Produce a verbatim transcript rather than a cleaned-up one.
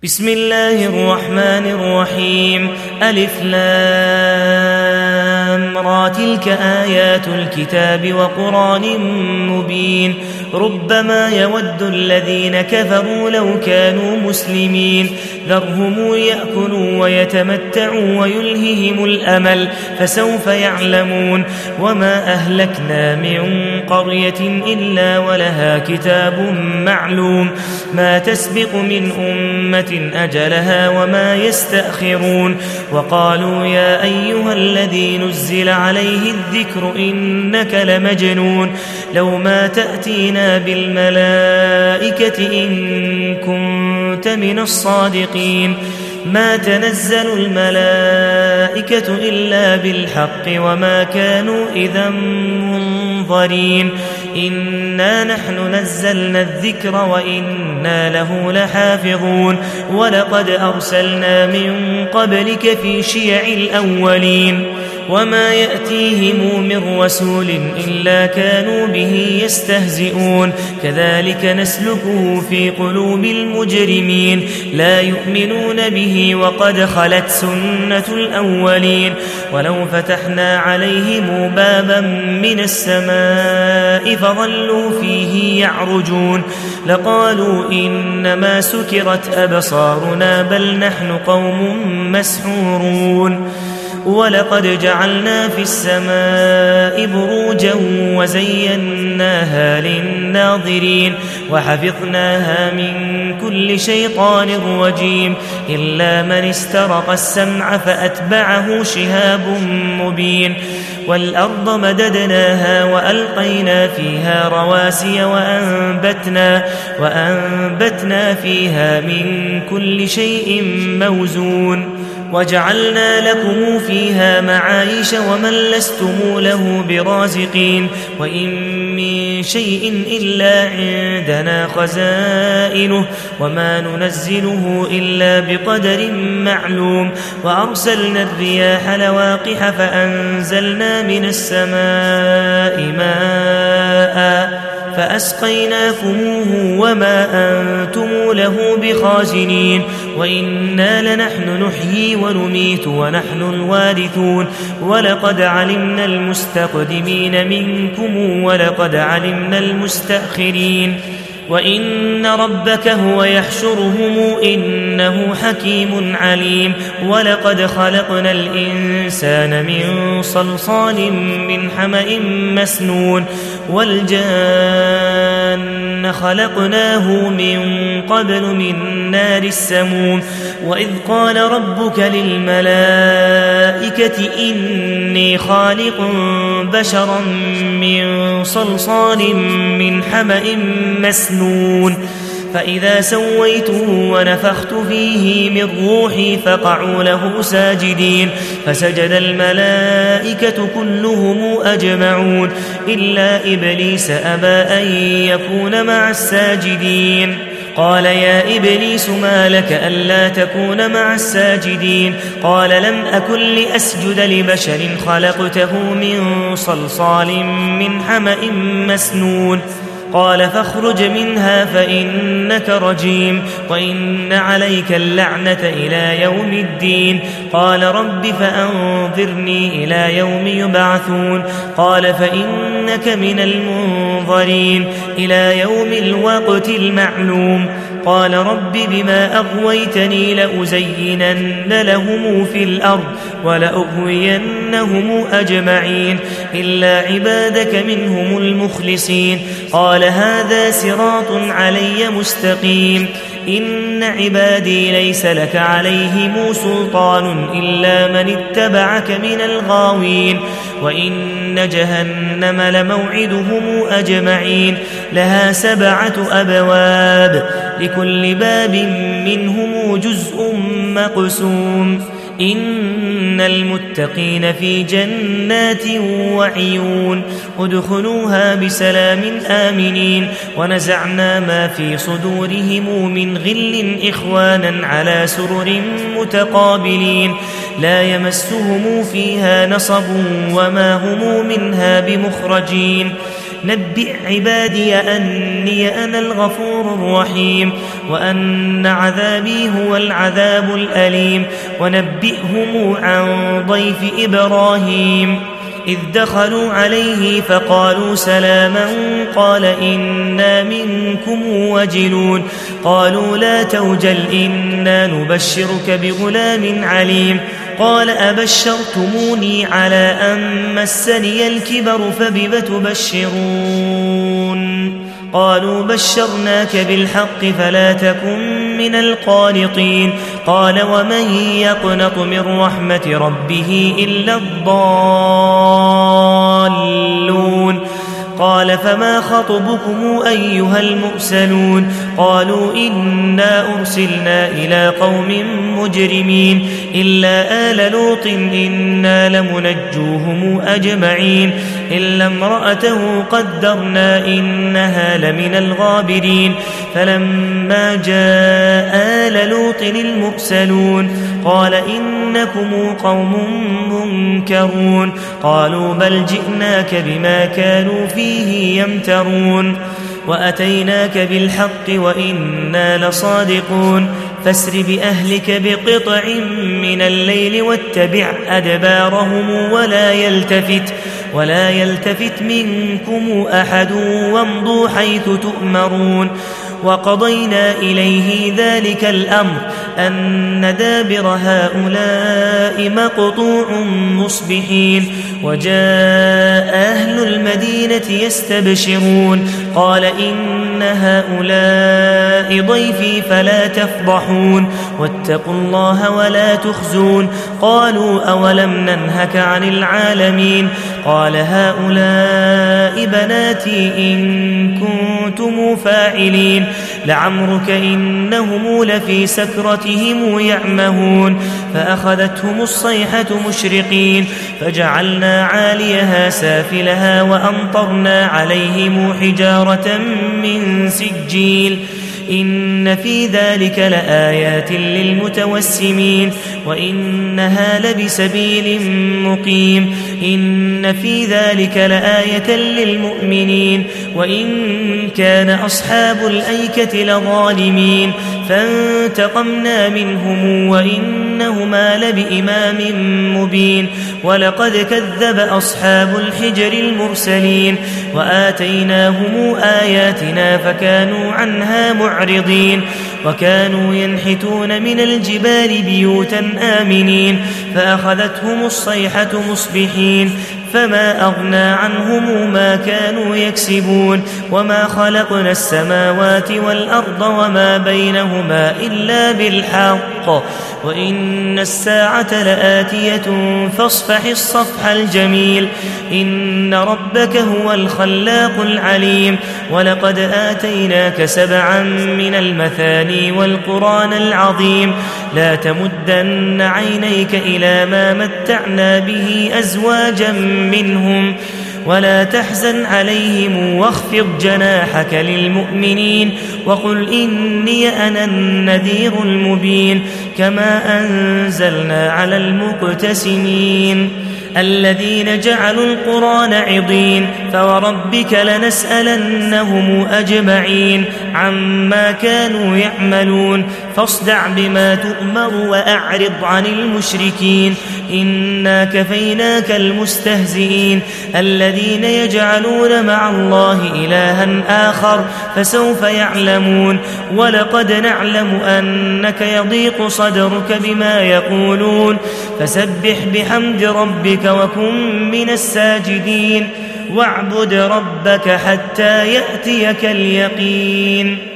بسم الله الرحمن الرحيم. ألف لام را تلك آيات الكتاب وقرآن مبين. ربما يود الذين كفروا لو كانوا مسلمين ذرهم يأكلوا ويتمتعوا ويلههم الأمل فسوف يعلمون. وما أهلكنا من قرية إلا ولها كتاب معلوم ما تسبق من أمة أجلها وما يستأخرون. وقالوا يا أيها الذي نزل عليه الذكر إنك لمجنون لو ما تأتينا بالملائكة إن كنت من الصادقين. ما تنزل الملائكة إلا بالحق وما كانوا إذا منظرين. إنا نحن نزلنا الذكر وإنا له لحافظون. ولقد أرسلنا من قبلك في شيع الأولين وما يأتيهم من رسول إلا كانوا به يستهزئون. كذلك نسلكه في قلوب المجرمين لا يؤمنون به وقد خلت سنة الأولين. ولو فتحنا عليهم بابا من السماء فظلوا فيه يعرجون لقالوا إنما سكرت أبصارنا بل نحن قوم مسحورون. ولقد جعلنا في السماء بروجا وزيناها للناظرين وحفظناها من كل شيطان رجيم إلا من استرق السمع فأتبعه شهاب مبين. والأرض مددناها وألقينا فيها رواسي وأنبتنا, وأنبتنا فيها من كل شيء موزون. وجعلنا لكم فيها معايش ومن لستم له برازقين. وإن من شيء إلا عندنا خزائنه وما ننزله إلا بقدر معلوم. وأرسلنا الرياح لواقح فأنزلنا من السماء ماء فأسقيناكموه وما أنتم له بخازنين. وإنا لنحن نحيي ونميت ونحن الوارثون. ولقد علمنا المستقدمين منكم ولقد علمنا المستأخرين. وإن ربك هو يحشرهم إنه حكيم عليم. ولقد خلقنا الإنسان من صلصال من حمأ مسنون والجان خلقناه من قبل من نار السموم. وإذ قال ربك للملائكة إني خالق بشرا من صلصال من حمأ مسنون فإذا سويته ونفخت فيه من روحي فقعوا له ساجدين. فسجد الملائكة كلهم أجمعون إلا إبليس أبى أن يكون مع الساجدين. قال يا إبليس ما لك ألا تكون مع الساجدين؟ قال لم أكن لأسجد لبشر خلقته من صلصال من حمأ مسنون. قال فاخرج منها فإنك رجيم وإن عليك اللعنة إلى يوم الدين. قال رب فأنظرني إلى يوم يبعثون. قال فإنك من المنظرين إلى يوم الوقت المعلوم. قال رب بما أغويتني لأزينن لهم في الأرض ولأغوينهم أجمعين إلا عبادك منهم المخلصين. قال هذا صراط علي مستقيم. إن عبادي ليس لك عليهم سلطان إلا من اتبعك من الغاوين. وإن جهنم لموعدهم أجمعين لها سبعة أبواب لكل باب منهم جزء مقسوم. إن المتقين في جنات وعيون ادخلوها بسلام آمنين. ونزعنا ما في صدورهم من غل إخوانا على سرر متقابلين لا يمسهم فيها نصب وما هم منها بمخرجين. نبئ عبادي أني أنا الغفور الرحيم وأن عذابي هو العذاب الأليم ونبئهم عن ضيف إبراهيم إذ دخلوا عليه فقالوا سلاما قال إنا منكم وجلون قالوا لا توجل إنا نبشرك بغلام عليم قال أبشرتموني على أن مسني الكبر فبم تبشرون قالوا بشرناك بالحق فلا تكن من القانطين قال ومن يقنط من رحمة ربه إلا الضالون قال فما خطبكم أيها المرسلون قالوا إنا أرسلنا إلى قوم مجرمين إلا آل لوط إنا لمنجوهم أجمعين إلا امرأته قدرنا إنها لمن الغابرين فلما جاء آل لوط المرسلون قال إنكم قوم منكرون قالوا بل جئناك بما كانوا فيه يمترون وأتيناك بالحق وإنا لصادقون فاسر بأهلك بقطع من الليل واتبع أدبارهم ولا يلتفت ولا يلتفت منكم أحد وامضوا حيث تؤمرون وقضينا إليه ذلك الأمر أن دابر هؤلاء مقطوع مصبحين وجاء أهل المدينة يستبشرون قال إن هؤلاء ضيفي فلا تفضحون واتقوا الله ولا تخزون قالوا أولم ننهك عن العالمين قال هؤلاء بناتي إن كنتم فاعلين لعمرك إنهم لفي سكرتهم يعمهون فأخذتهم الصيحة مشرقين فجعلنا عاليها سافلها وأمطرنا عليهم حجارة من سجيل إن في ذلك لآيات للمتوسمين وإنها لبسبيل مقيم إن في ذلك لآية للمؤمنين وإن كان أصحاب الأيكة لظالمين فانتقمنا منهم وإنهما لبإمام مبين ولقد كذب أصحاب الحجر المرسلين وآتيناهم آياتنا فكانوا عنها معرضين وكانوا ينحتون من الجبال بيوتا آمنين فأخذتهم الصيحة مصبحين فما أغنى عنهم ما كانوا يكسبون وما خلقنا السماوات والأرض وما بينهما إلا بالحق وإن الساعة لآتية فاصفح الصفح الجميل إن ربك هو الخلاق العليم ولقد آتيناك سبعا من المثاني والقرآن العظيم لا تمدن عينيك إلى ما متعنا به أزواجا منهم ولا تحزن عليهم واخفض جناحك للمؤمنين وقل إني أنا النذير المبين كما أنزلنا على المقتسمين الذين جعلوا القرآن عضين فوربك لنسألنهم أجمعين عما كانوا يعملون فاصدع بما تؤمر وأعرض عن المشركين إنا كفيناك المستهزئين الذين يجعلون مع الله إلها آخر فسوف يعلمون ولقد نعلم أنك يضيق صدرك بما يقولون فسبح بحمد ربك وكن من الساجدين واعبد ربك حتى يأتيك اليقين.